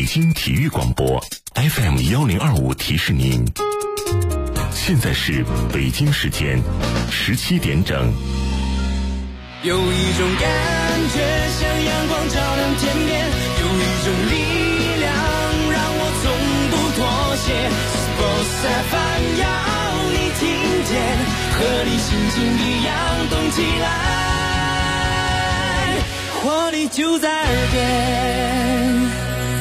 京体育广播 FM1025提示您，现在是北京时间17点整。 有一种感觉像阳光照亮天边，有一种力量让我从不妥协。Sports FM 要你听见，和你心情一样动起来，活力就在耳边。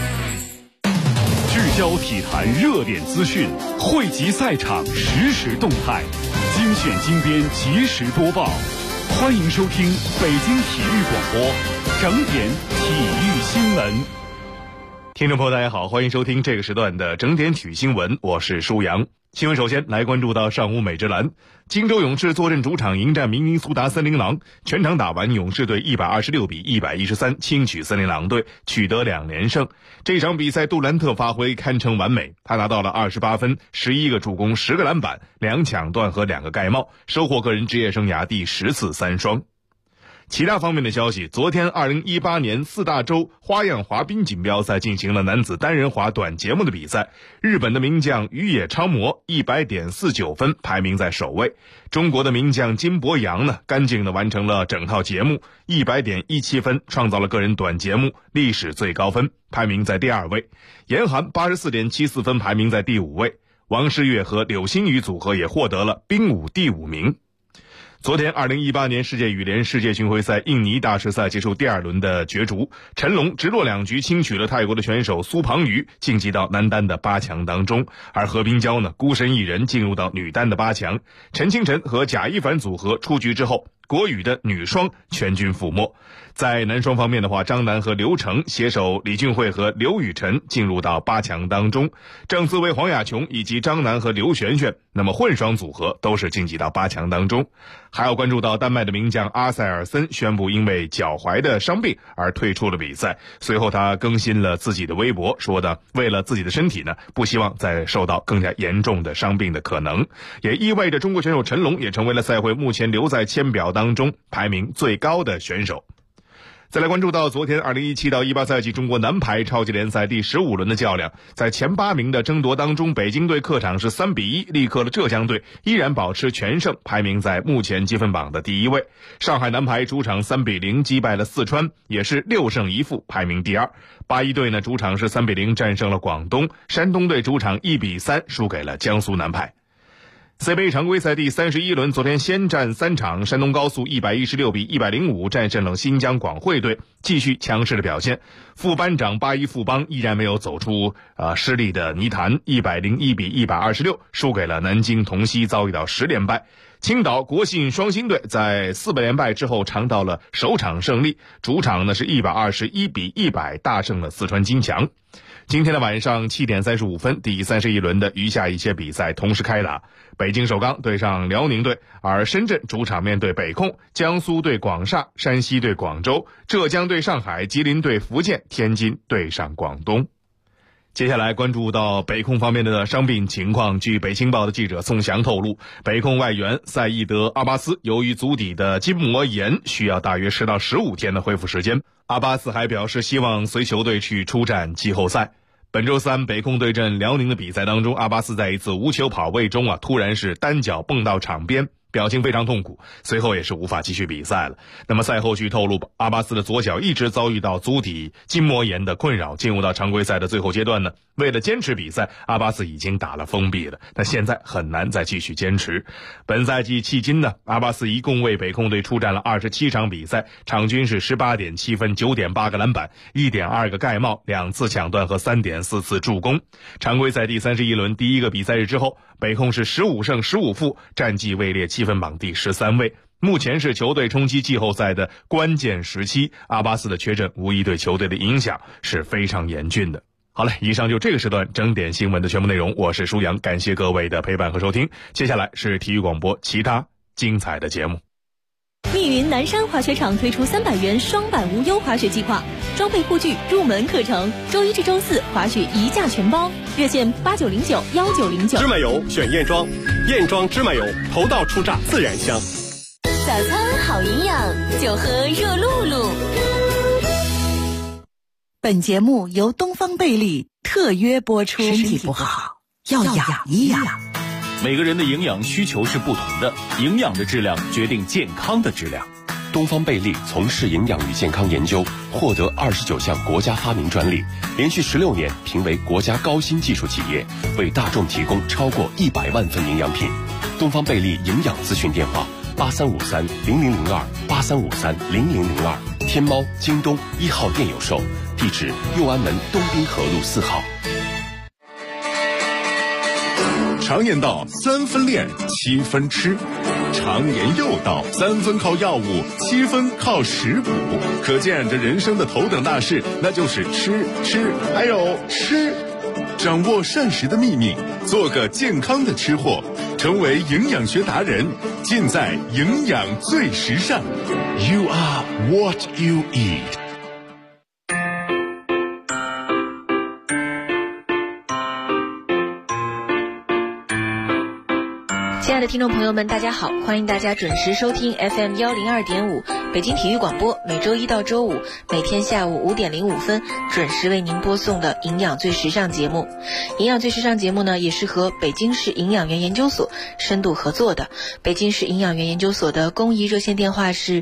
聚焦体坛热点资讯，汇集赛场实时动态，精选精编及时播报。欢迎收听北京体育广播整点体育新闻。 听众朋友大家好，欢迎收听这个时段的整点体育新闻，我是舒阳。新闻首先来关注到上午美职篮，金州勇士坐镇主场迎战明尼苏达森林狼，全场打完，勇士队126比113轻取森林狼队，取得2连胜。这场比赛杜兰特发挥堪称完美，他拿到了28分、11个助攻、10个篮板、2抢断和2个盖帽，收获个人职业生涯第10次3双。其他方面的消息，昨天2018年4大洲花样滑冰锦标赛进行了男子单人滑短节目的比赛，日本的名将宇野昌磨100.49分排名在首位，中国的名将金博洋呢干净的完成了整套节目，100.17分创造了个人短节目历史最高分，排名在第2位，严寒84.74分排名在第5位，王诗玥和柳欣雨组合也获得了冰舞第5名。昨天2018年世界羽联世界巡回赛印尼大师赛结束第2轮的角逐，陈龙直落2局轻取了泰国的选手苏庞瑜，晋级到男单的8强当中，而何冰娇呢孤身一人进入到女单的8强，陈清晨和贾一凡组合出局之后，国羽的女双全军覆没。在男双方面的话，张楠和刘成携手李俊慧和刘雨辰进入到8强当中，郑思维、黄雅琼以及张楠和刘璇璇，那么混双组合都是晋级到8强当中。还要关注到丹麦的名将阿塞尔森宣布因为脚踝的伤病而退出了比赛，随后他更新了自己的微博，说的为了自己的身体呢，不希望再受到更加严重的伤病的可能，也意味着中国选手陈龙也成为了赛会目前留在签表当中排名最高的选手。再来关注到昨天2017到18赛季中国男排超级联赛第15轮的较量，在前8名的争夺当中，北京队客场是3比1力克了浙江队，依然保持全胜，排名在目前积分榜的第1位。上海男排主场3比0击败了四川，也是6胜1负，排名第2。81队呢主场是3比0战胜了广东，山东队主场1比3输给了江苏男排。CBA 常规赛第31轮，昨天先战3场，山东高速116比105战胜了新疆广汇队，继续强势的表现。副班长81富邦依然没有走出失利的泥潭，101比126输给了南京同曦，遭遇到10连败。青岛国信双星队在4连败之后尝到了首场胜利，主场呢是121比100大胜了四川金强。今天的晚上7点35分，第31轮的余下一些比赛同时开打，北京首钢对上辽宁队，而深圳主场面对北控，江苏对广厦，山西对广州，浙江对上海，吉林对福建，天津对上广东。接下来关注到北控方面的伤病情况，据北青报的记者宋翔透露，北控外援赛义德·阿巴斯由于足底的筋膜炎，需要大约10到15天的恢复时间。阿巴斯还表示希望随球队去出战季后赛。本周3北控对阵辽宁的比赛当中，阿巴斯在一次无球跑位中突然是单脚蹦到场边，表情非常痛苦，随后也是无法继续比赛了。那么赛后据透露，阿巴斯的左脚一直遭遇到足底筋膜炎的困扰，进入到常规赛的最后阶段呢，为了坚持比赛，阿巴斯已经打了封闭了，但现在很难再继续坚持。本赛季迄今呢，阿巴斯一共为北控队出战了27场比赛，场均是18.7分、9.8个篮板、1.2个盖帽、2次抢断和3.4次助攻。常规赛第31轮第一个比赛日之后，北控是15胜15负，战绩位列积分榜第13位。目前是球队冲击季后赛的关键时期，阿巴斯的缺阵无疑对球队的影响是非常严峻的。好了，以上就这个时段整点新闻的全部内容，我是舒阳，感谢各位的陪伴和收听。接下来是体育广播其他精彩的节目。 密云南山滑雪场推出300元双板无忧滑雪计划，装备护具、入门课程，周一至周四滑雪一价全包，热线89091909。 芝麻油选燕庄，燕庄芝麻油头道出榨自然香。 早餐好营养，就喝热露露。 本节目由东方贝利特约播出。身体不好要养一养。 每个人的营养需求是不同的，营养的质量决定健康的质量。 东方贝利从事营养与健康研究，获得29项国家发明专利，连续16年评为国家高新技术企业，为大众提供超过100万份营养品。东方贝利营养咨询电话8353-0002，8353-0002，天猫、京东1号店有售，地址右安门东滨河路4号。 常言道3分练7分吃，常言又道3分靠药物7分靠食补，可见这人生的头等大事那就是吃还有吃。掌握膳食的秘密，做个健康的吃货，成为营养学达人，尽在营养最时尚。 You are what you eat。 亲爱的听众朋友们，大家好，欢迎大家准时收听 FM 102.5北京体育广播，每周一到周五每天下午5点05分准时为您播送的营养最时尚节目。营养最时尚节目呢，也是和北京市营养园研究所深度合作的。北京市营养园研究所的公益热线电话是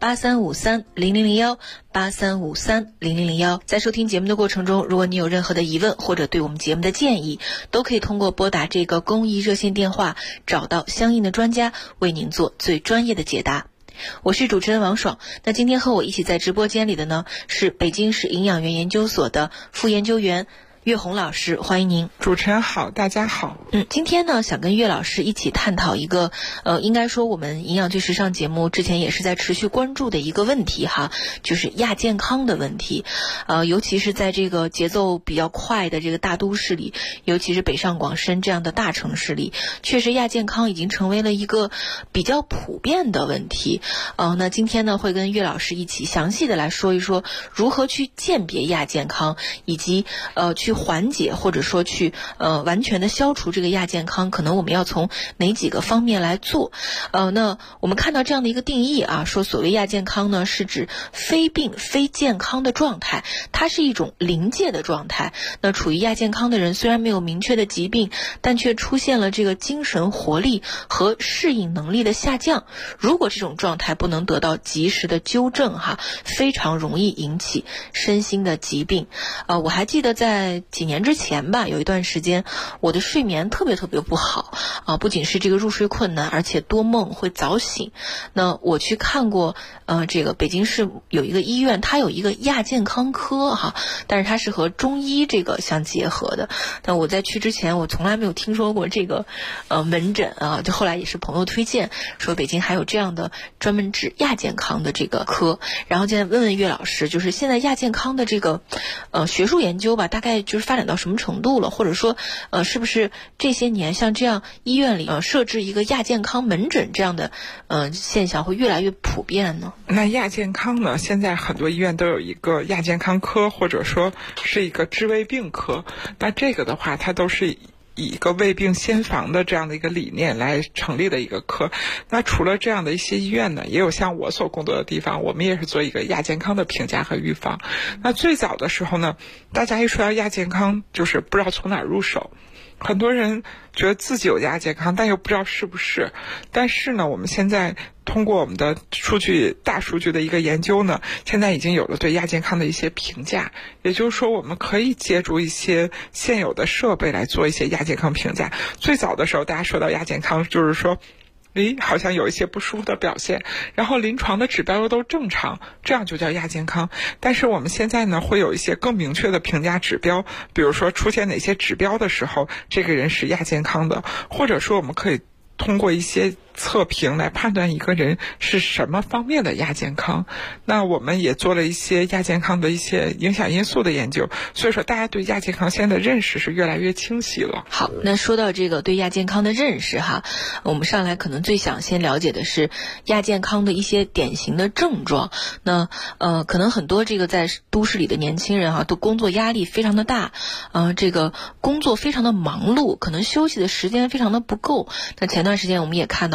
8353-0001。8353-0001。在收听节目的过程中，如果你有任何的疑问或者对我们节目的建议，都可以通过拨打这个公益热线电话，找到相应的专家为您做最专业的解答。我是主持人王爽。那今天和我一起在直播间里的呢，是北京市营养园研究所的副研究员岳红老师，欢迎您。 主持人好，大家好。 今天呢，想跟岳老师一起探讨一个应该说我们营养最时尚节目之前也是在持续关注的一个问题哈，就是亚健康的问题。尤其是在这个节奏比较快的这个大都市里，尤其是北上广深这样的大城市里，确实亚健康已经成为了一个比较普遍的问题。那今天呢，会跟岳老师一起详细的来说一说如何去鉴别亚健康，以及去缓解或者说去完全的消除这个亚健康，可能我们要从哪几个方面来做。那我们看到这样的一个定义啊，说所谓亚健康呢，是指非病非健康的状态，它是一种临界的状态。那处于亚健康的人虽然没有明确的疾病，但却出现了这个精神活力和适应能力的下降。如果这种状态不能得到及时的纠正哈，非常容易引起身心的疾病。我还记得在几年之前吧，有一段时间我的睡眠特别不好啊，不仅是这个入睡困难，而且多梦会早醒。那我去看过这个北京市有一个医院，它有一个亚健康科哈，但是它是和中医这个相结合的。但我在去之前我从来没有听说过这个门诊啊，就后来也是朋友推荐说北京还有这样的专门治亚健康的这个科。然后现在问问岳老师，就是现在亚健康的这个学术研究吧，大概就是发展到什么程度了，或者说是不是这些年像这样医院里设置一个亚健康门诊这样的现象会越来越普遍呢？ 那亚健康呢，现在很多医院都有一个亚健康科，或者说是一个治胃病科。那这个的话，它都是以一个未病先防的这样的一个理念来成立的一个科。那除了这样的一些医院呢，也有像我所工作的地方，我们也是做一个亚健康的评价和预防。那最早的时候呢，大家一说到亚健康，就是不知道从哪入手。很多人觉得自己有亚健康，但又不知道是不是。但是呢，我们现在通过我们的大数据的一个研究呢，现在已经有了对亚健康的一些评价。也就是说，我们可以借助一些现有的设备来做一些亚健康评价。最早的时候，大家说到亚健康，就是说好像有一些不舒服的表现，然后临床的指标又都正常，这样就叫亚健康。但是我们现在呢，会有一些更明确的评价指标，比如说出现哪些指标的时候，这个人是亚健康的，或者说我们可以通过一些测评来判断一个人是什么方面的亚健康。那我们也做了一些亚健康的一些影响因素的研究，所以说大家对亚健康现在的认识是越来越清晰了。 好，那说到这个对亚健康的认识哈，我们上来可能最想先了解的是亚健康的一些典型的症状。那可能很多这个在都市里的年轻人哈，都工作压力非常的大，这个工作非常的忙碌，可能休息的时间非常的不够。那前段时间我们也看到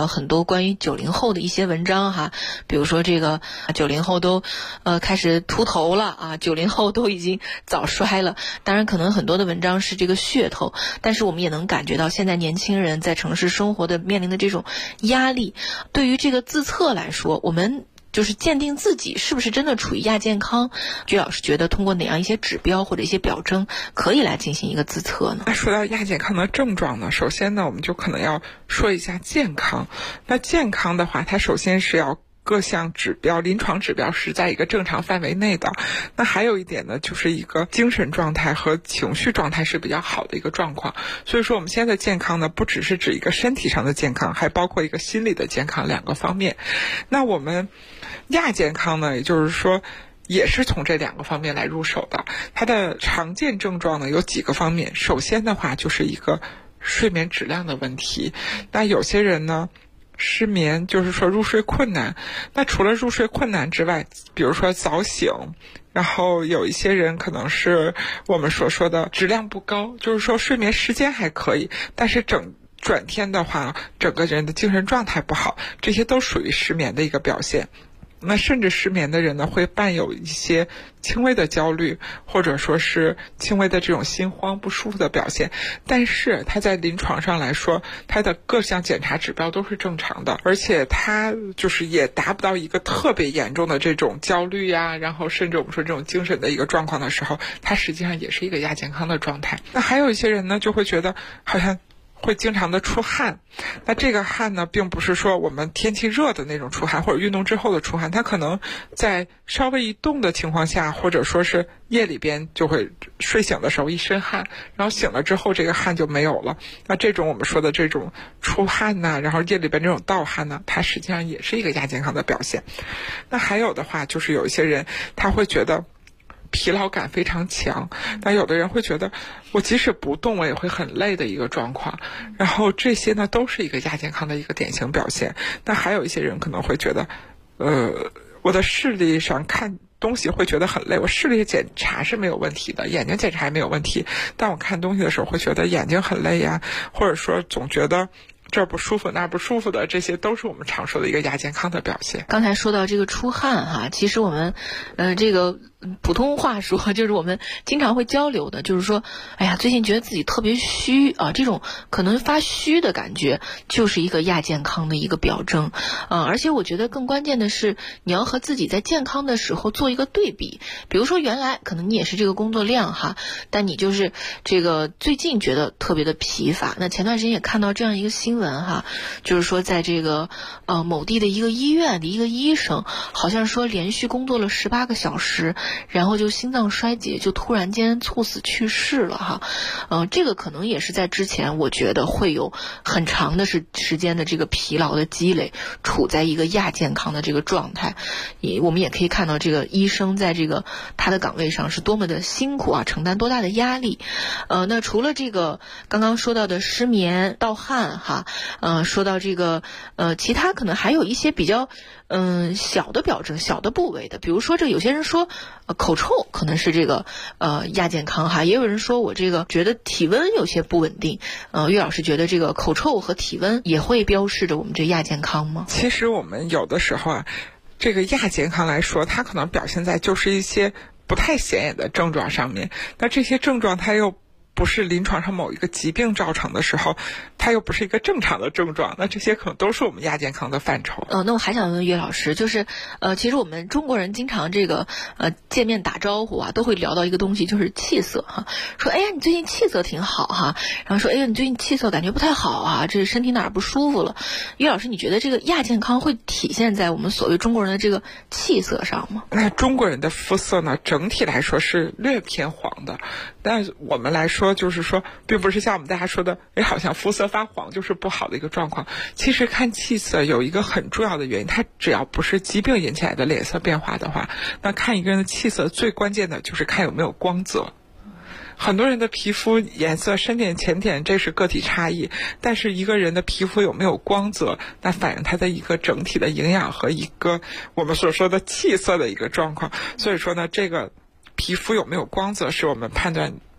很多关于90后的一些文章哈，比如说这个90后都开始秃头了啊，90后都已经早衰了。当然可能很多的文章是这个噱头，但是我们也能感觉到现在年轻人在城市生活的面临的这种压力。对于这个自测来说，我们就是鉴定自己是不是真的处于亚健康，鞠老师觉得通过哪样一些指标或者一些表征可以来进行一个自测呢？ 那说到亚健康的症状呢，首先呢我们就可能要说一下健康。那健康的话，它首先是要各项指标，临床指标是在一个正常范围内的。那还有一点呢，就是一个精神状态和情绪状态是比较好的一个状况。所以说我们现在的健康呢，不只是指一个身体上的健康，还包括一个心理的健康两个方面。那我们亚健康呢，也就是说也是从这两个方面来入手的。它的常见症状呢有几个方面，首先的话就是一个睡眠质量的问题。那有些人呢失眠，就是说入睡困难。那除了入睡困难之外，比如说早醒，然后有一些人可能是我们所说的质量不高，就是说睡眠时间还可以，但是转天的话整个人的精神状态不好，这些都属于失眠的一个表现。那甚至失眠的人呢，会伴有一些轻微的焦虑，或者说是轻微的这种心慌不舒服的表现。但是他在临床上来说，他的各项检查指标都是正常的，而且他就是也达不到一个特别严重的这种焦虑呀，然后甚至我们说这种精神的一个状况的时候，他实际上也是一个亚健康的状态。那还有一些人呢，就会觉得好像会经常的出汗。那这个汗呢，并不是说我们天气热的那种出汗，或者运动之后的出汗，它可能在稍微一动的情况下，或者说是夜里边就会睡醒的时候一身汗，然后醒了之后这个汗就没有了。那这种我们说的这种出汗呐，然后夜里边这种盗汗呢，它实际上也是一个亚健康的表现。那还有的话就是有一些人他会觉得疲劳感非常强，那有的人会觉得我即使不动我也会很累的一个状况，然后这些呢都是一个亚健康的一个典型表现。那还有一些人可能会觉得我的视力上看东西会觉得很累，我视力检查是没有问题的，眼睛检查也没有问题，但我看东西的时候会觉得眼睛很累呀，或者说总觉得这儿不舒服那儿不舒服的，这些都是我们常说的一个亚健康的表现。 刚才说到这个出汗哈，其实我们这个普通话说就是我们经常会交流的，就是说哎呀最近觉得自己特别虚啊，这种可能发虚的感觉就是一个亚健康的一个表征而且我觉得更关键的是你要和自己在健康的时候做一个对比。比如说原来可能你也是这个工作量哈，但你就是这个最近觉得特别的疲乏。那前段时间也看到这样一个新闻哈，就是说在这个某地的一个医院的一个医生，好像说连续工作了18个小时，然后就心脏衰竭，就突然间猝死去世了哈。这个可能也是在之前我觉得会有很长的时间的这个疲劳的积累，处在一个亚健康的这个状态。我们也可以看到这个医生在这个他的岗位上是多么的辛苦啊，承担多大的压力。那除了这个刚刚说到的失眠盗汗哈，说到这个其他可能还有一些比较小的表征小的部位的，比如说这有些人说口臭可能是这个亚健康哈，也有人说我这个觉得体温有些不稳定。岳老师觉得这个口臭和体温也会标示着我们这亚健康吗？ 其实我们有的时候啊，这个亚健康来说，它可能表现在就是一些不太显眼的症状上面。那这些症状它又不是临床上某一个疾病造成的时候，它又不是一个正常的症状，那这些可能都是我们亚健康的范畴。 那我还想问岳老师，就是其实我们中国人经常这个见面打招呼啊，都会聊到一个东西，就是气色哈。说哎呀你最近气色挺好哈，然后说哎呀你最近气色感觉不太好啊，这身体哪儿不舒服了。岳老师，你觉得这个亚健康会体现在我们所谓中国人的这个气色上吗？ 那中国人的肤色呢，整体来说是略偏黄的，但我们来说就是说并不是像我们大家说的好像肤色发黄就是不好的一个状况。其实看气色有一个很重要的原因，它只要不是疾病引起来的脸色变化的话，那看一个人的气色最关键的就是看有没有光泽。很多人的皮肤颜色深点浅点这是个体差异，但是一个人的皮肤有没有光泽，那反映他的一个整体的营养和一个我们所说的气色的一个状况。所以说呢，这个皮肤有没有光泽是我们判断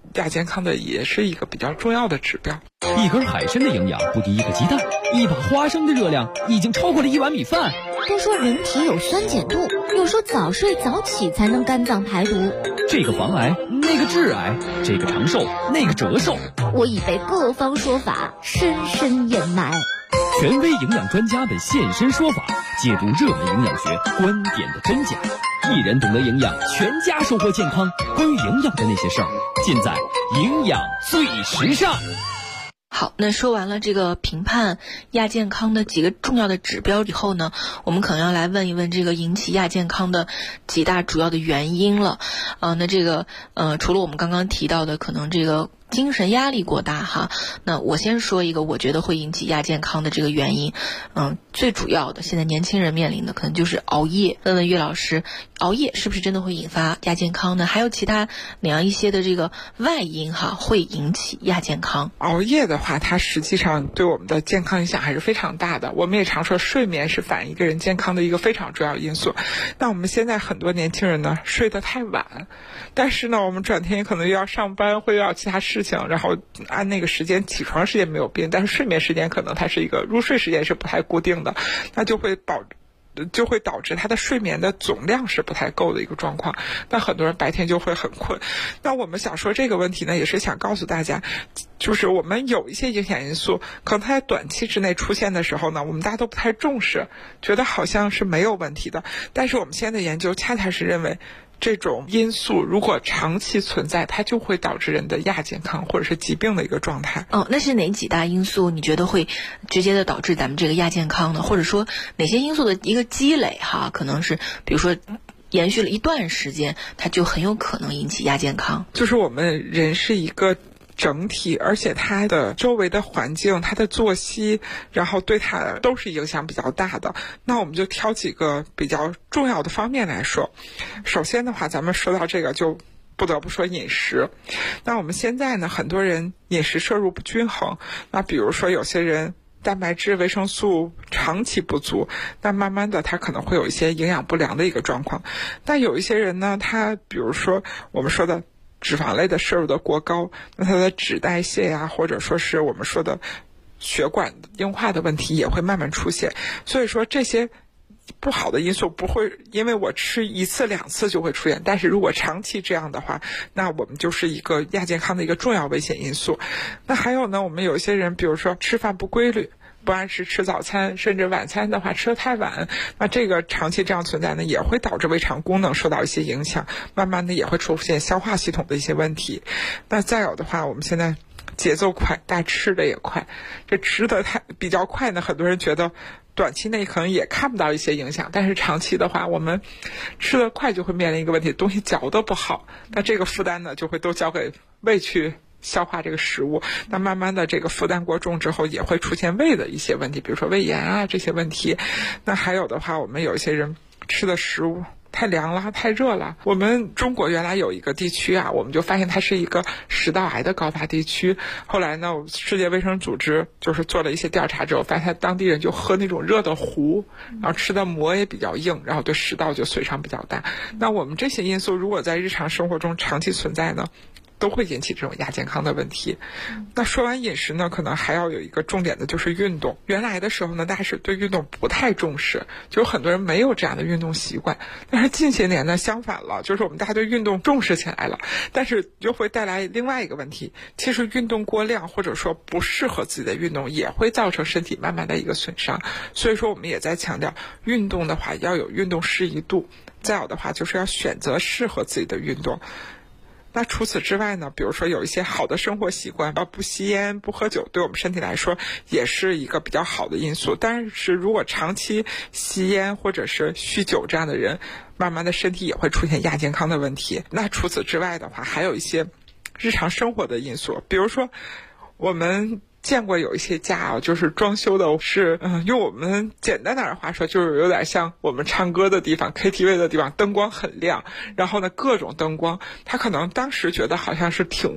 亚健康的也是一个比较重要的指标。 一根海参的营养不敌一个鸡蛋，一把花生的热量已经超过了1碗米饭。 都说人体有酸碱度，又说早睡早起才能肝脏排毒。 这个防癌，那个致癌，这个长寿，那个折寿。 我已被各方说法深深掩埋。 权威营养专家们现身说法，解读热门营养学观点的真假。一人懂得营养，全家收获健康。关于营养的那些事儿，尽在营养最时尚。 好，那说完了这个评判亚健康的几个重要的指标以后呢，我们可能要来问一问这个引起亚健康的几大主要的原因了。那这个除了我们刚刚提到的可能这个精神压力过大哈，那我先说一个我觉得会引起亚健康的这个原因，最主要的现在年轻人面临的可能就是熬夜。问问岳老师，熬夜是不是真的会引发亚健康呢？还有其他哪样一些的这个外因哈会引起亚健康？ 熬夜的话，它实际上对我们的健康影响还是非常大的。我们也常说睡眠是反映一个人健康的一个非常重要因素。那我们现在很多年轻人呢睡得太晚，但是呢我们转天可能又要上班或者要其他事情，然后按那个时间起床时间没有变，但是睡眠时间可能它是一个入睡时间是不太固定的，那就会导致他的睡眠的总量是不太够的一个状况。那很多人白天就会很困。那我们想说这个问题呢，也是想告诉大家，就是我们有一些影响因素，可能它在短期之内出现的时候呢，我们大家都不太重视，觉得好像是没有问题的。但是我们现在的研究恰恰是认为，这种因素如果长期存在，它就会导致人的亚健康或者是疾病的一个状态。 那是哪几大因素你觉得会直接的导致咱们这个亚健康呢？或者说哪些因素的一个积累哈，可能是比如说延续了一段时间，它就很有可能引起亚健康？ 就是我们人是一个整体，而且它的周围的环境，它的作息，然后对它都是影响比较大的。那我们就挑几个比较重要的方面来说。首先的话，咱们说到这个就不得不说饮食。那我们现在呢，很多人饮食摄入不均衡，那比如说有些人蛋白质、维生素长期不足，那慢慢的他可能会有一些营养不良的一个状况。但有一些人呢，他比如说我们说的脂肪类的摄入的过高，那它的脂代谢呀，或者说是我们说的血管硬化的问题也会慢慢出现。所以说这些不好的因素不会因为我吃1次2次就会出现，但是如果长期这样的话，那我们就是一个亚健康的一个重要危险因素。那还有呢，我们有一些人比如说吃饭不规律，不按时吃早餐，甚至晚餐的话吃得太晚，那这个长期这样存在呢，也会导致胃肠功能受到一些影响，慢慢的也会出现消化系统的一些问题。那再有的话，我们现在节奏快，但吃的也快，这吃的比较快呢，很多人觉得短期内可能也看不到一些影响，但是长期的话，我们吃得快就会面临一个问题，东西嚼得不好，那这个负担呢就会都交给胃去消化这个食物，那慢慢的这个负担过重之后，也会出现胃的一些问题，比如说胃炎啊这些问题。那还有的话，我们有一些人吃的食物太凉了，太热了。我们中国原来有一个地区啊，我们就发现它是一个食道癌的高发地区。后来呢，世界卫生组织就是做了一些调查之后，发现当地人就喝那种热的糊，然后吃的馍也比较硬，然后对食道就损伤比较大。那我们这些因素如果在日常生活中长期存在呢，都会引起这种亚健康的问题。那说完饮食呢，可能还要有一个重点的就是运动。原来的时候呢，大家是对运动不太重视，就很多人没有这样的运动习惯。但是近些年呢，相反了，就是我们大家对运动重视起来了，但是又会带来另外一个问题，其实运动过量或者说不适合自己的运动也会造成身体慢慢的一个损伤。所以说我们也在强调，运动的话要有运动适宜度，再有的话就是要选择适合自己的运动。那除此之外呢，比如说有一些好的生活习惯，不吸烟不喝酒，对我们身体来说也是一个比较好的因素。但是如果长期吸烟或者是酗酒这样的人，慢慢的身体也会出现亚健康的问题。那除此之外的话，还有一些日常生活的因素，比如说我们见过有一些家啊，就是装修的是用我们简单点的话说，就是有点像我们唱歌的地方 KTV 的地方，灯光很亮，然后呢各种灯光，他可能当时觉得好像是挺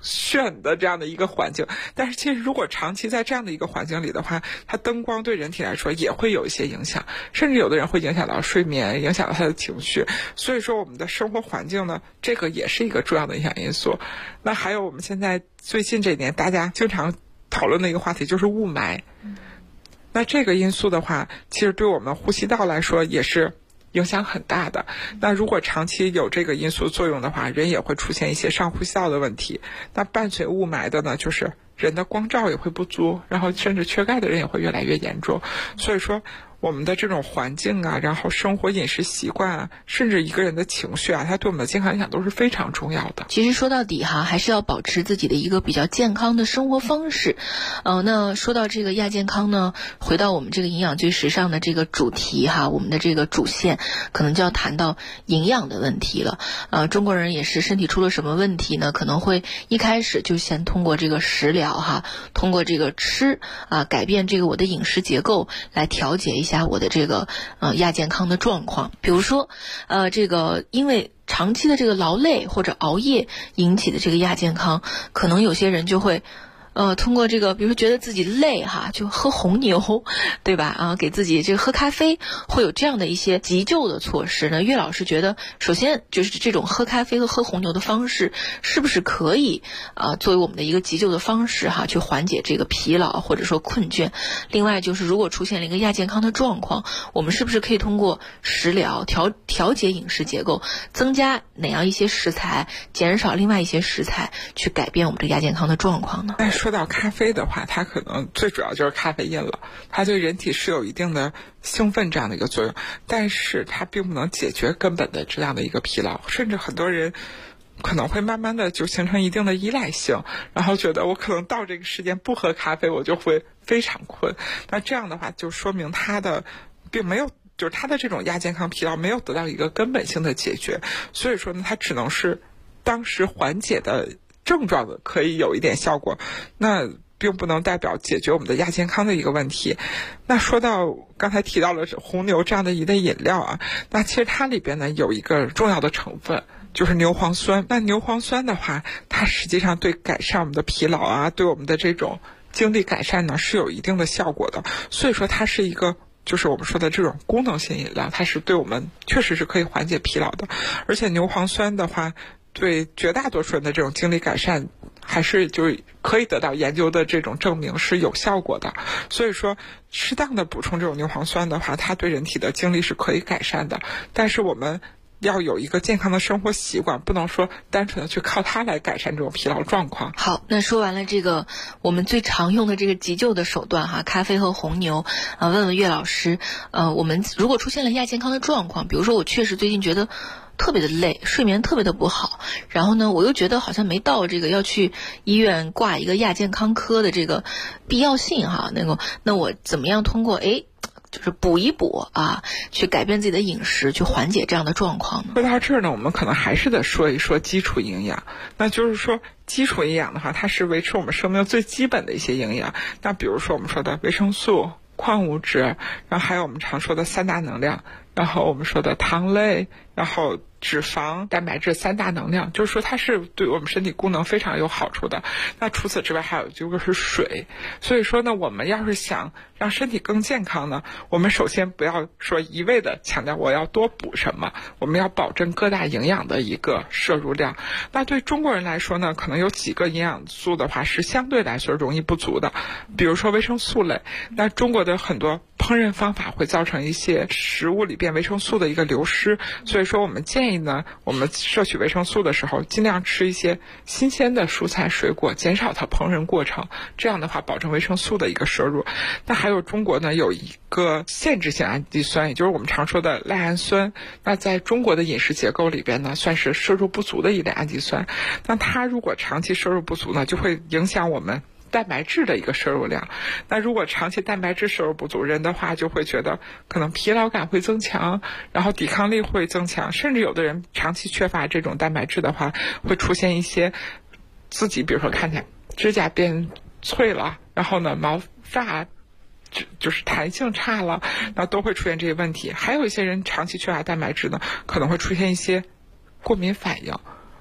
炫的这样的一个环境。但是其实如果长期在这样的一个环境里的话，它灯光对人体来说也会有一些影响，甚至有的人会影响到睡眠，影响到他的情绪。所以说我们的生活环境呢，这个也是一个重要的影响因素。那还有我们现在最近这年大家经常讨论的一个话题就是雾霾。那这个因素的话，其实对我们呼吸道来说也是影响很大的。那如果长期有这个因素作用的话，人也会出现一些上呼吸道的问题。那伴随雾霾的呢，就是人的光照也会不足，然后甚至缺钙的人也会越来越严重。所以说我们的这种环境啊，然后生活饮食习惯啊，甚至一个人的情绪啊，它对我们的健康影响都是非常重要的。 其实说到底哈，还是要保持自己的一个比较健康的生活方式。那说到这个亚健康呢，回到我们这个营养最时尚的这个主题哈，我们的这个主线可能就要谈到营养的问题了。中国人也是身体出了什么问题呢？可能会一开始就先通过这个食疗哈，通过这个吃改变这个我的饮食结构来调节一下我的这个亚健康的状况。比如说这个因为长期的这个劳累或者熬夜引起的这个亚健康，可能有些人就会通过这个，比如说觉得自己累哈，就喝红牛，对吧？给自己这个喝咖啡，会有这样的一些急救的措施呢。岳老师觉得，首先就是这种喝咖啡和喝红牛的方式，是不是可以作为我们的一个急救的方式哈，去缓解这个疲劳或者说困倦？另外就是，如果出现了一个亚健康的状况，我们是不是可以通过食疗调节饮食结构，增加哪样一些食材，减少另外一些食材，去改变我们这亚健康的状况呢？ 说到咖啡的话，它可能最主要就是咖啡因了，它对人体是有一定的兴奋这样的一个作用，但是它并不能解决根本的这样的一个疲劳，甚至很多人可能会慢慢的就形成一定的依赖性，然后觉得我可能到这个时间不喝咖啡我就会非常困。那这样的话就说明它的并没有，就是它的这种亚健康疲劳没有得到一个根本性的解决，所以说呢，它只能是当时缓解的症状的可以有一点效果，那并不能代表解决我们的亚健康的一个问题。那说到刚才提到了红牛这样的一类饮料啊，那其实它里边呢有一个重要的成分，就是牛磺酸。那牛磺酸的话，它实际上对改善我们的疲劳啊，对我们的这种精力改善呢是有一定的效果的。所以说它是一个就是我们说的这种功能性饮料，它是对我们确实是可以缓解疲劳的。而且牛磺酸的话，对绝大多数人的这种精力改善还是就可以得到研究的这种证明是有效果的。所以说适当的补充这种牛磺酸的话，它对人体的精力是可以改善的。但是我们要有一个健康的生活习惯，不能说单纯的去靠它来改善这种疲劳状况。 好，那说完了这个我们最常用的这个急救的手段哈，咖啡和红牛，问问岳老师，我们如果出现了亚健康的状况，比如说我确实最近觉得特别的累，睡眠特别的不好，然后呢我又觉得好像没到这个要去医院挂一个亚健康科的这个必要性哈，那我怎么样通过就是补一补去改变自己的饮食，去缓解这样的状况呢？ 说到这儿呢，我们可能还是得说一说基础营养。那就是说基础营养的话，它是维持我们生命最基本的一些营养。那比如说我们说的维生素、矿物质，然后还有我们常说的三大能量，然后我们说的糖类，然后脂肪、蛋白质三大能量，就是说它是对我们身体功能非常有好处的。那除此之外还有就是水。所以说呢，我们要是想让身体更健康呢，我们首先不要说一味的强调我要多补什么，我们要保证各大营养的一个摄入量。那对中国人来说呢，可能有几个营养素的话是相对来说容易不足的，比如说维生素类。那中国的很多烹饪方法会造成一些食物里边维生素的一个流失，所以说我们建议呢，我们摄取维生素的时候尽量吃一些新鲜的蔬菜水果，减少它烹饪过程，这样的话保证维生素的一个摄入。那还有中国呢有一个限制性氨基酸，也就是我们常说的赖氨酸，那在中国的饮食结构里边呢算是摄入不足的一类氨基酸。那它如果长期摄入不足呢，就会影响我们蛋白质的一个摄入量。那如果长期蛋白质摄入不足，人的话就会觉得可能疲劳感会增强，然后抵抗力会增强，甚至有的人长期缺乏这种蛋白质的话，会出现一些自己比如说看起来指甲变脆了，然后呢毛发就是弹性差了，那都会出现这些问题。还有一些人长期缺乏蛋白质呢，可能会出现一些过敏反应。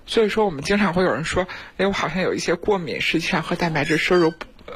所以说我们经常会有人说，我好像有一些过敏，实际上和蛋白质摄入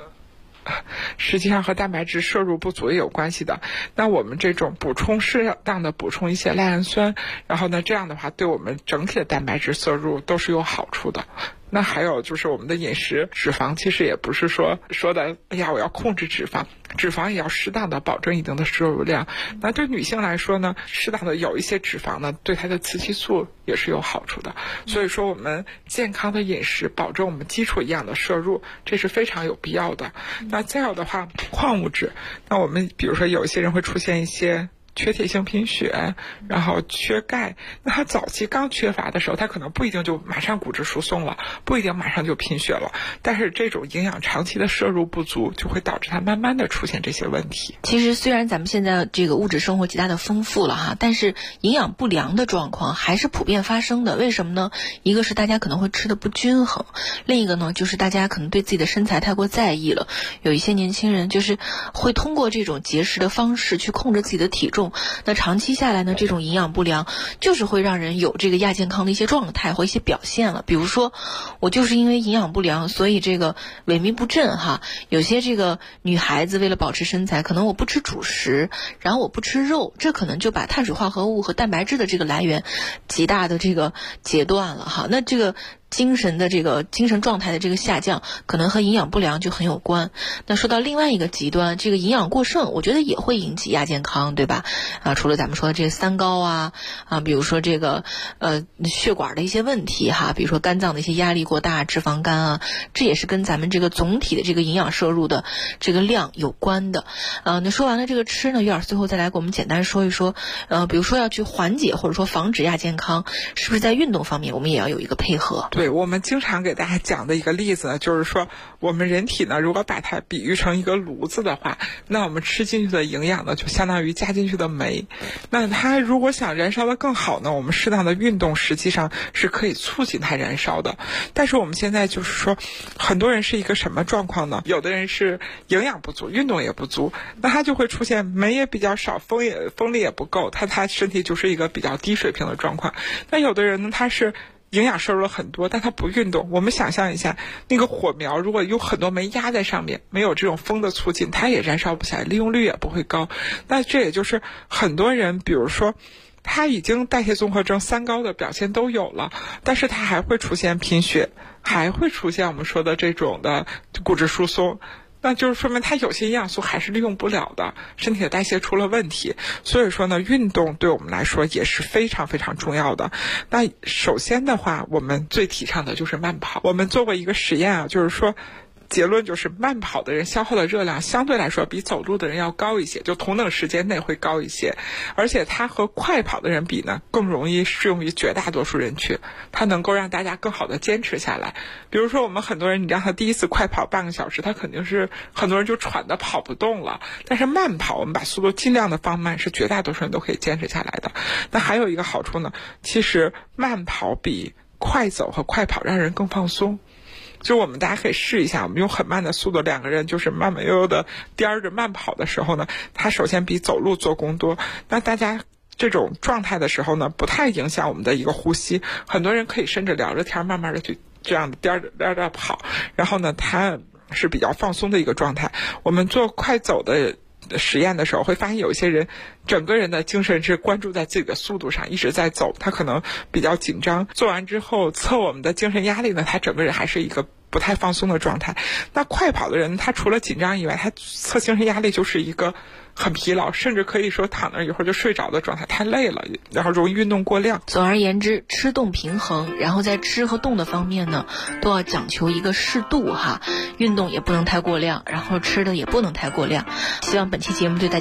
不足也有关系的。那我们这种适当的补充一些赖氨酸，然后呢，这样的话对我们整体的蛋白质摄入都是有好处的。那还有就是我们的饮食，脂肪其实也不是说的我要控制脂肪也要适当的保证一定的摄入量。那对女性来说呢，适当的有一些脂肪呢，对她的雌激素也是有好处的。所以说我们健康的饮食，保证我们基础营养的摄入，这是非常有必要的。那再有的话，矿物质，那我们比如说有一些人会出现一些缺铁性贫血，然后缺钙，那他早期刚缺乏的时候，他可能不一定就马上骨质疏松了，不一定马上就贫血了，但是这种营养长期的摄入不足，就会导致他慢慢的出现这些问题。 其实虽然咱们现在这个物质生活极大的丰富了哈，但是营养不良的状况还是普遍发生的。为什么呢？一个是大家可能会吃的不均衡，另一个呢就是大家可能对自己的身材太过在意了，有一些年轻人就是会通过这种节食的方式去控制自己的体重，那长期下来呢，这种营养不良就是会让人有这个亚健康的一些状态或一些表现了。比如说我就是因为营养不良，所以这个萎靡不振哈。有些这个女孩子为了保持身材，可能我不吃主食，然后我不吃肉，这可能就把碳水化合物和蛋白质的这个来源极大的这个截断了哈。那这个精神状态的这个下降，可能和营养不良就很有关。那说到另外一个极端，这个营养过剩，我觉得也会引起亚健康，对吧？除了咱们说的这三高比如说这个血管的一些问题哈，比如说肝脏的一些压力过大、脂肪肝这也是跟咱们这个总体的这个营养摄入的这个量有关的。那说完了这个吃呢，于老师最后再来给我们简单说一说，比如说要去缓解或者说防止亚健康，是不是在运动方面我们也要有一个配合？ 对，我们经常给大家讲的一个例子呢，就是说我们人体呢，如果把它比喻成一个炉子的话，那我们吃进去的营养呢，就相当于加进去的煤。那它如果想燃烧的更好呢，我们适当的运动实际上是可以促进它燃烧的。但是我们现在就是说，很多人是一个什么状况呢？有的人是营养不足，运动也不足，那他就会出现煤也比较少，风力也不够，他身体就是一个比较低水平的状况。那有的人呢，他是营养摄入了很多，但他不运动。我们想象一下，那个火苗如果有很多煤压在上面，没有这种风的促进，它也燃烧不起来，利用率也不会高。那这也就是很多人，比如说他已经代谢综合征三高的表现都有了，但是他还会出现贫血，还会出现我们说的这种的骨质疏松。那就是说明它有些营养素还是利用不了的，身体的代谢出了问题。所以说呢，运动对我们来说也是非常非常重要的。那首先的话，我们最提倡的就是慢跑。我们做过一个实验就是说结论就是慢跑的人消耗的热量相对来说比走路的人要高一些，就同等时间内会高一些，而且它和快跑的人比呢，更容易适用于绝大多数人群，它能够让大家更好的坚持下来。比如说我们很多人，你让他第一次快跑半个小时，他肯定是很多人就喘得跑不动了，但是慢跑我们把速度尽量的放慢，是绝大多数人都可以坚持下来的。那还有一个好处呢，其实慢跑比快走和快跑让人更放松。就我们大家可以试一下，我们用很慢的速度，两个人就是慢慢悠悠的颠着慢跑的时候呢，它首先比走路做功多。那大家这种状态的时候呢，不太影响我们的一个呼吸，很多人可以甚至聊着天慢慢的去这样颠着跑，然后呢它是比较放松的一个状态。我们做快走的实验的时候会发现，有一些人整个人的精神是关注在自己的速度上，一直在走，他可能比较紧张，做完之后测我们的精神压力呢，他整个人还是一个不太放松的状态。那快跑的人，他除了紧张以外，他测精神压力就是一个很疲劳，甚至可以说躺那一会儿就睡着的状态，太累了，然后容易运动过量。 总而言之，吃动平衡，然后在吃和动的方面呢，都要讲求一个适度哈，运动也不能太过量，然后吃的也不能太过量。希望本期节目对大家